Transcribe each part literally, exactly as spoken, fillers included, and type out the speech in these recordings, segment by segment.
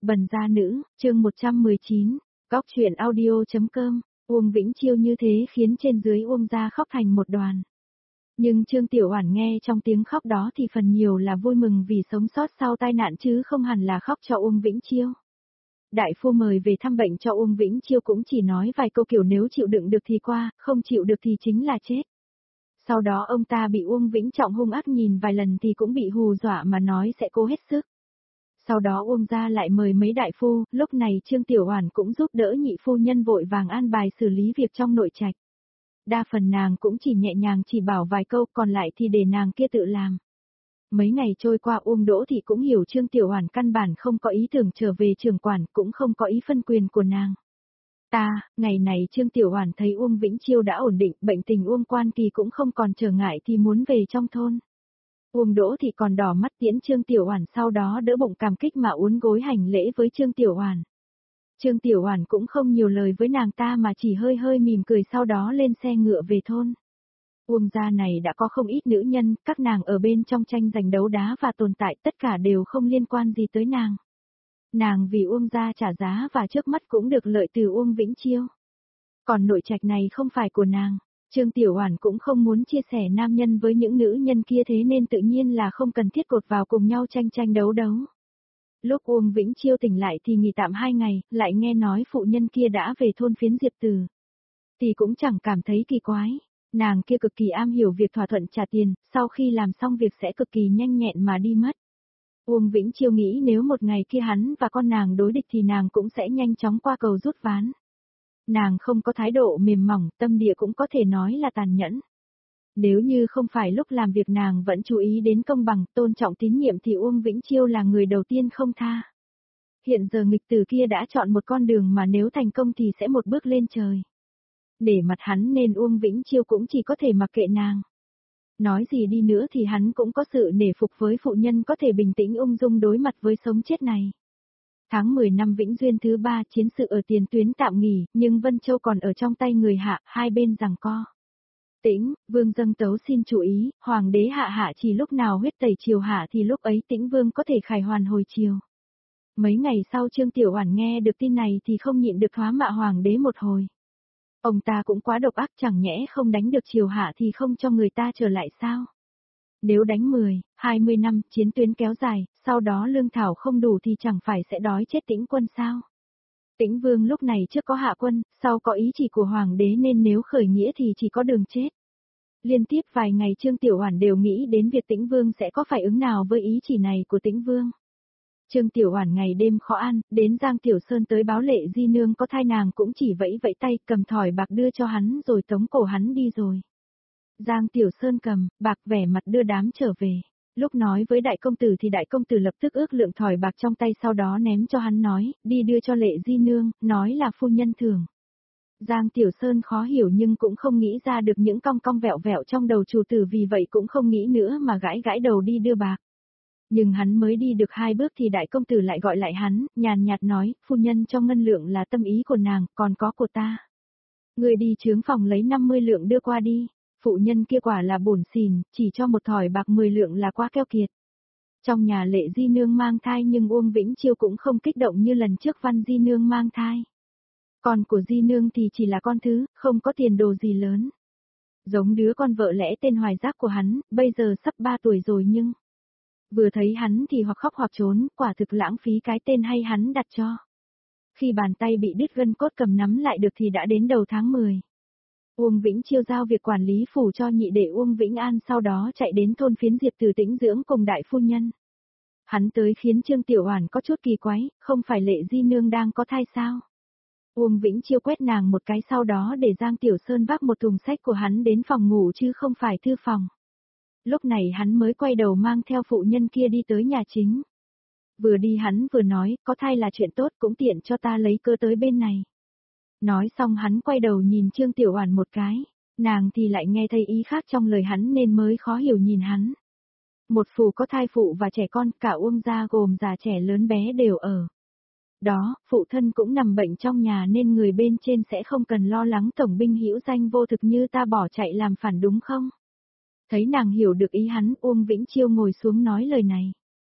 Bần gia nữ, chương một trăm mười chín, góc truyện audio.com, Uông Vĩnh Chiêu như thế khiến trên dưới Uông gia khóc thành một đoàn. Nhưng Trương Tiểu Oản nghe trong tiếng khóc đó thì phần nhiều là vui mừng vì sống sót sau tai nạn chứ không hẳn là khóc cho Uông Vĩnh Chiêu. Đại phu mời về thăm bệnh cho Uông Vĩnh Chiêu cũng chỉ nói vài câu kiểu nếu chịu đựng được thì qua, không chịu được thì chính là chết. Sau đó ông ta bị Uông Vĩnh Trọng hung ác nhìn vài lần thì cũng bị hù dọa mà nói sẽ cố hết sức. Sau đó Uông gia lại mời mấy đại phu, lúc này Trương Tiểu Oản cũng giúp đỡ nhị phu nhân vội vàng an bài xử lý việc trong nội trạch. Đa phần nàng cũng chỉ nhẹ nhàng chỉ bảo vài câu, còn lại thì để nàng kia tự làm. Mấy ngày trôi qua Uông Đỗ thì cũng hiểu Trương Tiểu Oản căn bản không có ý tưởng trở về trưởng quản, cũng không có ý phân quyền của nàng. Ta, ngày này Trương Tiểu Oản thấy Uông Vĩnh Chiêu đã ổn định, bệnh tình Uông Quan Kỳ cũng không còn trở ngại thì muốn về trong thôn. Uông Đỗ thì còn đỏ mắt tiễn Trương Tiểu Oản, sau đó đỡ bụng cảm kích mà uốn gối hành lễ với Trương Tiểu Oản. Trương Tiểu Oản cũng không nhiều lời với nàng ta mà chỉ hơi hơi mỉm cười sau đó lên xe ngựa về thôn. Uông gia này đã có không ít nữ nhân, các nàng ở bên trong tranh giành đấu đá và tồn tại tất cả đều không liên quan gì tới nàng. Nàng vì Uông gia trả giá và trước mắt cũng được lợi từ Uông Vĩnh Chiêu. Còn nội trạch này không phải của nàng. Trương Tiểu Oản cũng không muốn chia sẻ nam nhân với những nữ nhân kia thế nên tự nhiên là không cần thiết cột vào cùng nhau tranh tranh đấu đấu. Lúc Uông Vĩnh Chiêu tỉnh lại thì nghỉ tạm hai ngày, lại nghe nói phụ nhân kia đã về thôn phiến Diệp Từ. Thì cũng chẳng cảm thấy kỳ quái, nàng kia cực kỳ am hiểu việc thỏa thuận trả tiền, sau khi làm xong việc sẽ cực kỳ nhanh nhẹn mà đi mất. Uông Vĩnh Chiêu nghĩ nếu một ngày kia hắn và con nàng đối địch thì nàng cũng sẽ nhanh chóng qua cầu rút ván. Nàng không có thái độ mềm mỏng, tâm địa cũng có thể nói là tàn nhẫn. Nếu như không phải lúc làm việc nàng vẫn chú ý đến công bằng, tôn trọng tín nhiệm thì Uông Vĩnh Chiêu là người đầu tiên không tha. Hiện giờ nghịch tử kia đã chọn một con đường mà nếu thành công thì sẽ một bước lên trời. Để mặt hắn nên Uông Vĩnh Chiêu cũng chỉ có thể mặc kệ nàng. Nói gì đi nữa thì hắn cũng có sự nể phục với phụ nhân có thể bình tĩnh ung dung đối mặt với sống chết này. Tháng mười năm Vĩnh Duyên thứ ba, chiến sự ở tiền tuyến tạm nghỉ, nhưng Vân Châu còn ở trong tay người Hạ, hai bên giằng co. Tĩnh, Vương dâng tấu xin chú ý, Hoàng đế Hạ hạ chỉ lúc nào huyết tẩy triều Hạ thì lúc ấy Tĩnh Vương có thể khải hoàn hồi triều. Mấy ngày sau Trương Tiểu Oản nghe được tin này thì không nhịn được thoá mạ Hoàng đế một hồi. Ông ta cũng quá độc ác, chẳng nhẽ không đánh được triều Hạ thì không cho người ta trở lại sao? Nếu đánh mười, hai mươi năm, chiến tuyến kéo dài, sau đó lương thảo không đủ thì chẳng phải sẽ đói chết Tĩnh quân sao? Tĩnh Vương lúc này trước có hạ quân, sau có ý chỉ của Hoàng đế nên nếu khởi nghĩa thì chỉ có đường chết. Liên tiếp vài ngày Trương Tiểu Oản đều nghĩ đến việc Tĩnh Vương sẽ có phải ứng nào với ý chỉ này của Tĩnh Vương. Trương Tiểu Oản ngày đêm khó ăn, đến Giang Tiểu Sơn tới báo Lệ Di Nương có thai nàng cũng chỉ vẫy vẫy tay cầm thỏi bạc đưa cho hắn rồi tống cổ hắn đi rồi. Giang Tiểu Sơn cầm bạc vẻ mặt đưa đám trở về. Lúc nói với đại công tử thì đại công tử lập tức ước lượng thỏi bạc trong tay sau đó ném cho hắn nói, đi đưa cho Lệ Di Nương, nói là phu nhân thưởng. Giang Tiểu Sơn khó hiểu nhưng cũng không nghĩ ra được những cong cong vẹo vẹo trong đầu chủ tử vì vậy cũng không nghĩ nữa mà gãi gãi đầu đi đưa bạc. Nhưng hắn mới đi được hai bước thì đại công tử lại gọi lại hắn, nhàn nhạt nói, phu nhân cho ngân lượng là tâm ý của nàng, còn có của ta. Người đi trướng phòng lấy năm mươi lượng đưa qua đi. Phụ nhân kia quả là bổn xỉn, chỉ cho một thỏi bạc mười lượng là quá keo kiệt. Trong nhà Lệ Di Nương mang thai nhưng Uông Vĩnh Chiêu cũng không kích động như lần trước Văn Di Nương mang thai. Con của Di Nương thì chỉ là con thứ, không có tiền đồ gì lớn. Giống đứa con vợ lẽ tên Hoài Giác của hắn, bây giờ sắp ba tuổi rồi nhưng... Vừa thấy hắn thì hoặc khóc hoặc trốn, quả thực lãng phí cái tên hay hắn đặt cho. Khi bàn tay bị đứt gân cốt cầm nắm lại được thì đã đến đầu tháng mười. Uông Vĩnh Chiêu giao việc quản lý phủ cho nhị đệ Uông Vĩnh An sau đó chạy đến thôn phiến Diệp Từ tĩnh dưỡng cùng đại phu nhân. Hắn tới khiến Trương Tiểu Oản có chút kỳ quái, không phải Lệ Di Nương đang có thai sao? Uông Vĩnh Chiêu quét nàng một cái sau đó để Giang Tiểu Sơn vác một thùng sách của hắn đến phòng ngủ chứ không phải thư phòng. Lúc này hắn mới quay đầu mang theo phụ nhân kia đi tới nhà chính. Vừa đi hắn vừa nói, có thai là chuyện tốt cũng tiện cho ta lấy cơ tới bên này. Nói xong hắn quay đầu nhìn Trương Tiểu Oản một cái, nàng thì lại nghe thấy ý khác trong lời hắn nên mới khó hiểu nhìn hắn. Một phủ có thai phụ và trẻ con, cả Uông gia gồm già trẻ lớn bé đều ở. Đó, phụ thân cũng nằm bệnh trong nhà nên người bên trên sẽ không cần lo lắng tổng binh hữu danh vô thực như ta bỏ chạy làm phản đúng không? Thấy nàng hiểu được ý hắn, Uông Vĩnh Chiêu ngồi xuống nói lời này.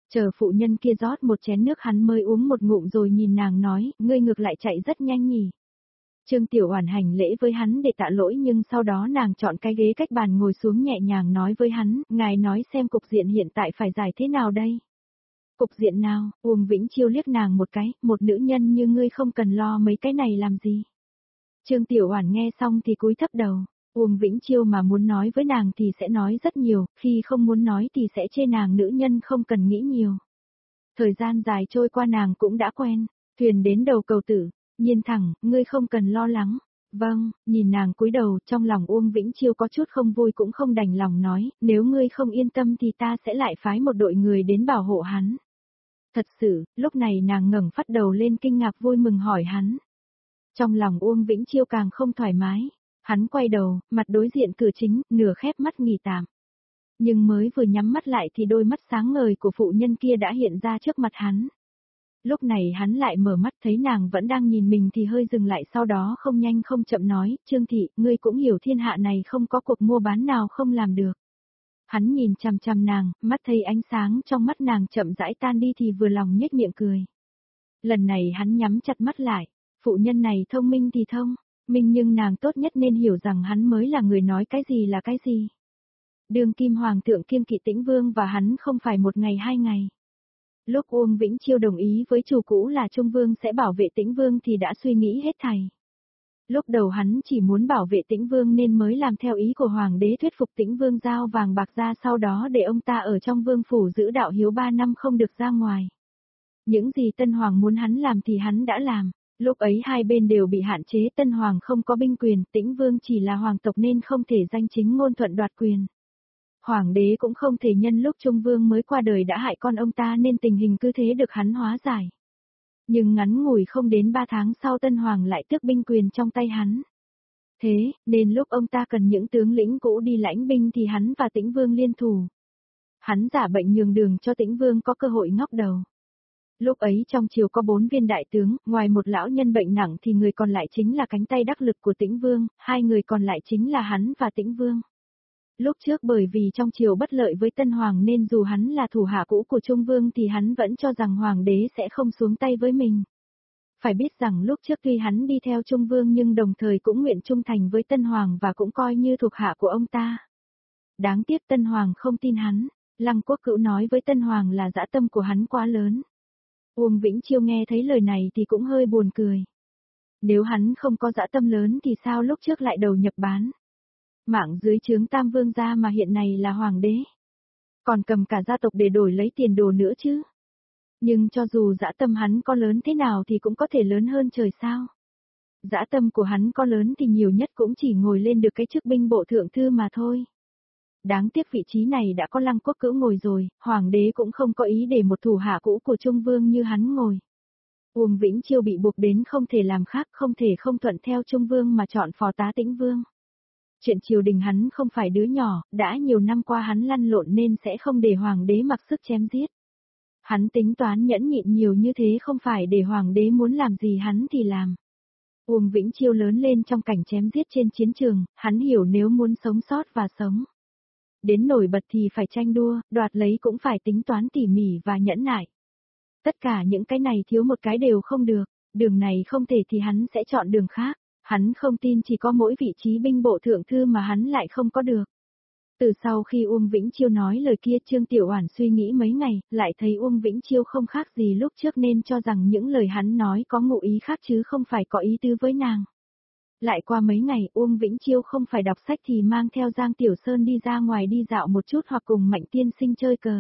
Chờ phụ nhân kia rót một chén nước hắn mới uống một ngụm rồi nhìn nàng nói, ngươi ngược lại chạy rất nhanh nhỉ. Trương Tiểu Oản hành lễ với hắn để tạ lỗi nhưng sau đó nàng chọn cái ghế cách bàn ngồi xuống nhẹ nhàng nói với hắn, ngài nói xem cục diện hiện tại phải giải thế nào đây? Cục diện nào? Uông Vĩnh Chiêu liếc nàng một cái, một nữ nhân như ngươi không cần lo mấy cái này làm gì. Trương Tiểu Oản nghe xong thì cúi thấp đầu, Uông Vĩnh Chiêu mà muốn nói với nàng thì sẽ nói rất nhiều, khi không muốn nói thì sẽ chê nàng nữ nhân không cần nghĩ nhiều. Thời gian dài trôi qua nàng cũng đã quen, thuyền đến đầu cầu Tử, Nhiên thẳng, ngươi không cần lo lắng. Vâng, nhìn nàng cúi đầu, trong lòng Uông Vĩnh Chiêu có chút không vui cũng không đành lòng nói, nếu ngươi không yên tâm thì ta sẽ lại phái một đội người đến bảo hộ hắn. Thật sự, lúc này nàng ngẩng phát đầu lên kinh ngạc vui mừng hỏi hắn. Trong lòng Uông Vĩnh Chiêu càng không thoải mái, hắn quay đầu, mặt đối diện cửa chính, nửa khép mắt nghỉ tạm. Nhưng mới vừa nhắm mắt lại thì đôi mắt sáng ngời của phụ nhân kia đã hiện ra trước mặt hắn. Lúc này hắn lại mở mắt thấy nàng vẫn đang nhìn mình thì hơi dừng lại sau đó không nhanh không chậm nói, Trương Thị, ngươi cũng hiểu thiên hạ này không có cuộc mua bán nào không làm được. Hắn nhìn chằm chằm nàng, mắt thấy ánh sáng trong mắt nàng chậm rãi tan đi thì vừa lòng nhếch miệng cười. Lần này hắn nhắm chặt mắt lại, phụ nhân này thông minh thì thông, minh nhưng nàng tốt nhất nên hiểu rằng hắn mới là người nói cái gì là cái gì. Đường kim hoàng thượng kiêng kỵ Tĩnh Vương và hắn không phải một ngày hai ngày. Lúc Uông Vĩnh Chiêu đồng ý với chủ cũ là Trung Vương sẽ bảo vệ Tĩnh Vương thì đã suy nghĩ hết thảy. Lúc đầu hắn chỉ muốn bảo vệ Tĩnh Vương nên mới làm theo ý của Hoàng đế thuyết phục Tĩnh Vương giao vàng bạc ra sau đó để ông ta ở trong vương phủ giữ đạo hiếu ba năm không được ra ngoài. Những gì Tân Hoàng muốn hắn làm thì hắn đã làm, lúc ấy hai bên đều bị hạn chế Tân Hoàng không có binh quyền, Tĩnh Vương chỉ là hoàng tộc nên không thể danh chính ngôn thuận đoạt quyền. Hoàng đế cũng không thể nhân lúc Trung Vương mới qua đời đã hại con ông ta nên tình hình cứ thế được hắn hóa giải. Nhưng ngắn ngủi không đến ba tháng sau Tân Hoàng lại tước binh quyền trong tay hắn. Thế, nên lúc ông ta cần những tướng lĩnh cũ đi lãnh binh thì hắn và Tĩnh Vương liên thủ. Hắn giả bệnh nhường đường cho Tĩnh Vương có cơ hội ngóc đầu. Lúc ấy trong triều có bốn viên đại tướng, ngoài một lão nhân bệnh nặng thì người còn lại chính là cánh tay đắc lực của Tĩnh Vương, hai người còn lại chính là hắn và Tĩnh Vương. Lúc trước bởi vì trong triều bất lợi với Tân Hoàng nên dù hắn là thủ hạ cũ của Trung Vương thì hắn vẫn cho rằng Hoàng đế sẽ không xuống tay với mình. Phải biết rằng lúc trước tuy hắn đi theo Trung Vương nhưng đồng thời cũng nguyện trung thành với Tân Hoàng và cũng coi như thuộc hạ của ông ta. Đáng tiếc Tân Hoàng không tin hắn, Lăng Quốc Cữu nói với Tân Hoàng là dã tâm của hắn quá lớn. Uông Vĩnh Chiêu nghe thấy lời này thì cũng hơi buồn cười. Nếu hắn không có dã tâm lớn thì sao lúc trước lại đầu nhập bán? Mạng dưới trướng Tam Vương gia mà hiện này là hoàng đế. Còn cầm cả gia tộc để đổi lấy tiền đồ nữa chứ. Nhưng cho dù dã tâm hắn có lớn thế nào thì cũng có thể lớn hơn trời sao. Dã tâm của hắn có lớn thì nhiều nhất cũng chỉ ngồi lên được cái chức binh bộ thượng thư mà thôi. Đáng tiếc vị trí này đã có Lăng Quốc Cữu ngồi rồi, hoàng đế cũng không có ý để một thủ hạ cũ của Trung Vương như hắn ngồi. Uông Vĩnh Chiêu bị buộc đến không thể làm khác, không thể không thuận theo Trung Vương mà chọn phò tá Tĩnh Vương. Chuyện triều đình hắn không phải đứa nhỏ, đã nhiều năm qua hắn lăn lộn nên sẽ không để hoàng đế mặc sức chém giết. Hắn tính toán nhẫn nhịn nhiều như thế không phải để hoàng đế muốn làm gì hắn thì làm. Uông Vĩnh Chiêu lớn lên trong cảnh chém giết trên chiến trường, hắn hiểu nếu muốn sống sót và sống đến nổi bật thì phải tranh đua, đoạt lấy cũng phải tính toán tỉ mỉ và nhẫn nại. Tất cả những cái này thiếu một cái đều không được, đường này không thể thì hắn sẽ chọn đường khác. Hắn không tin chỉ có mỗi vị trí binh bộ thượng thư mà hắn lại không có được. Từ sau khi Uông Vĩnh Chiêu nói lời kia Trương Tiểu Oản suy nghĩ mấy ngày, lại thấy Uông Vĩnh Chiêu không khác gì lúc trước nên cho rằng những lời hắn nói có ngụ ý khác chứ không phải có ý tứ với nàng. Lại qua mấy ngày Uông Vĩnh Chiêu không phải đọc sách thì mang theo Giang Tiểu Sơn đi ra ngoài đi dạo một chút hoặc cùng Mạnh Tiên Sinh chơi cờ.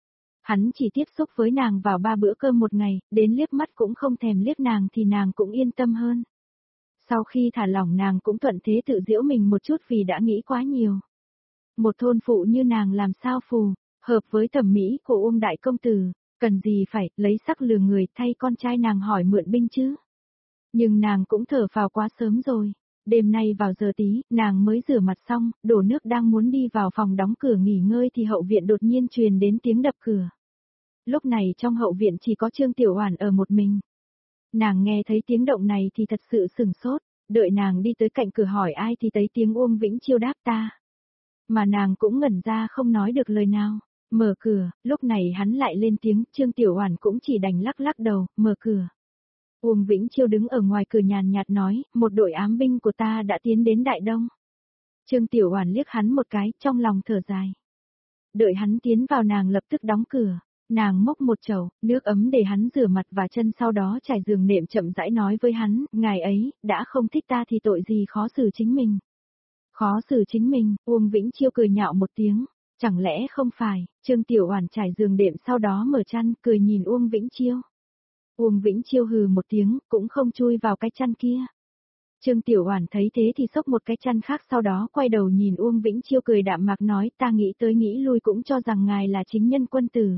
Hắn chỉ tiếp xúc với nàng vào ba bữa cơm một ngày, đến liếc mắt cũng không thèm liếc nàng thì nàng cũng yên tâm hơn. Sau khi thả lỏng nàng cũng thuận thế tự giễu mình một chút vì đã nghĩ quá nhiều. Một thôn phụ như nàng làm sao phù, hợp với thẩm mỹ của Uông Đại Công Tử, cần gì phải lấy sắc lừa người thay con trai nàng hỏi mượn binh chứ. Nhưng nàng cũng thở phào quá sớm rồi, đêm nay vào giờ tí, nàng mới rửa mặt xong, đổ nước đang muốn đi vào phòng đóng cửa nghỉ ngơi thì hậu viện đột nhiên truyền đến tiếng đập cửa. Lúc này trong hậu viện chỉ có Trương Tiểu Oản ở một mình. Nàng nghe thấy tiếng động này thì thật sự sửng sốt, đợi nàng đi tới cạnh cửa hỏi ai thì thấy tiếng Uông Vĩnh Chiêu đáp ta. Mà nàng cũng ngẩn ra không nói được lời nào. Mở cửa, lúc này hắn lại lên tiếng, Trương Tiểu Oản cũng chỉ đành lắc lắc đầu, mở cửa. Uông Vĩnh Chiêu đứng ở ngoài cửa nhàn nhạt nói, một đội ám binh của ta đã tiến đến Đại Đông. Trương Tiểu Oản liếc hắn một cái, trong lòng thở dài. Đợi hắn tiến vào nàng lập tức đóng cửa, nàng múc một chậu nước ấm để hắn rửa mặt và chân sau đó trải giường nệm chậm rãi nói với hắn, ngài ấy, đã không thích ta thì tội gì khó xử chính mình. Khó xử chính mình, Uông Vĩnh Chiêu cười nhạo một tiếng, chẳng lẽ không phải, Trương Tiểu Oản trải giường đệm sau đó mở chăn, cười nhìn Uông Vĩnh Chiêu. Uông Vĩnh Chiêu hừ một tiếng, cũng không chui vào cái chăn kia. Trương Tiểu Oản thấy thế thì xốc một cái chăn khác sau đó quay đầu nhìn Uông Vĩnh Chiêu cười đạm mạc nói ta nghĩ tới nghĩ lui cũng cho rằng ngài là chính nhân quân tử.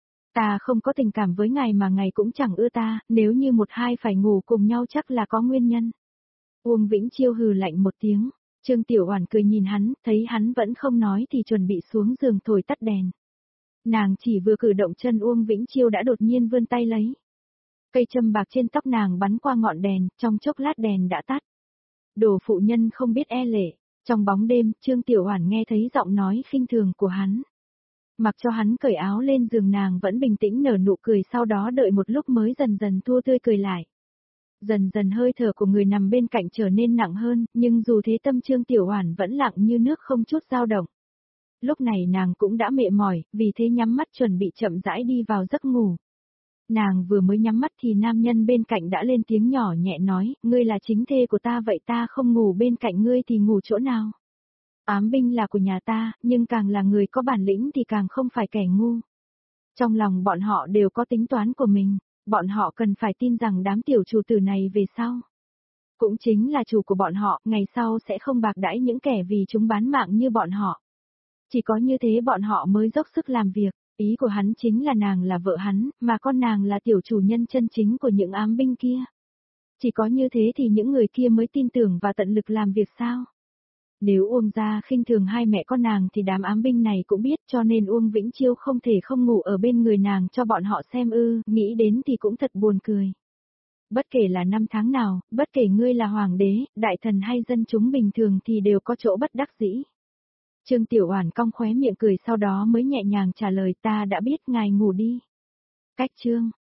Ta không có tình cảm với ngài mà ngài cũng chẳng ưa ta, nếu như một hai phải ngủ cùng nhau chắc là có nguyên nhân. Uông Vĩnh Chiêu hừ lạnh một tiếng, Trương Tiểu Oản cười nhìn hắn, thấy hắn vẫn không nói thì chuẩn bị xuống giường thổi tắt đèn. Nàng chỉ vừa cử động chân Uông Vĩnh Chiêu đã đột nhiên vươn tay lấy. Cây châm bạc trên tóc nàng bắn qua ngọn đèn, trong chốc lát đèn đã tắt. Đồ phụ nhân không biết e lệ, trong bóng đêm, Trương Tiểu Oản nghe thấy giọng nói khinh thường của hắn. Mặc cho hắn cởi áo lên giường nàng vẫn bình tĩnh nở nụ cười sau đó đợi một lúc mới dần dần thua tươi cười lại. Dần dần hơi thở của người nằm bên cạnh trở nên nặng hơn, nhưng dù thế tâm Trương Tiểu Oản vẫn lặng như nước không chút dao động. Lúc này nàng cũng đã mệt mỏi, vì thế nhắm mắt chuẩn bị chậm rãi đi vào giấc ngủ. Nàng vừa mới nhắm mắt thì nam nhân bên cạnh đã lên tiếng nhỏ nhẹ nói, ngươi là chính thê của ta vậy ta không ngủ bên cạnh ngươi thì ngủ chỗ nào? Ám binh là của nhà ta, nhưng càng là người có bản lĩnh thì càng không phải kẻ ngu. Trong lòng bọn họ đều có tính toán của mình, bọn họ cần phải tin rằng đám tiểu chủ tử này về sau cũng chính là chủ của bọn họ, ngày sau sẽ không bạc đãi những kẻ vì chúng bán mạng như bọn họ. Chỉ có như thế bọn họ mới dốc sức làm việc. Ý của hắn chính là nàng là vợ hắn, mà con nàng là tiểu chủ nhân chân chính của những ám binh kia. Chỉ có như thế thì những người kia mới tin tưởng và tận lực làm việc sao? Nếu Uông gia khinh thường hai mẹ con nàng thì đám ám binh này cũng biết cho nên Uông Vĩnh Chiêu không thể không ngủ ở bên người nàng cho bọn họ xem ư, nghĩ đến thì cũng thật buồn cười. Bất kể là năm tháng nào, bất kể ngươi là hoàng đế, đại thần hay dân chúng bình thường thì đều có chỗ bất đắc dĩ. Trương Tiểu Oản cong khóe miệng cười sau đó mới nhẹ nhàng trả lời ta đã biết ngài ngủ đi. Cách chương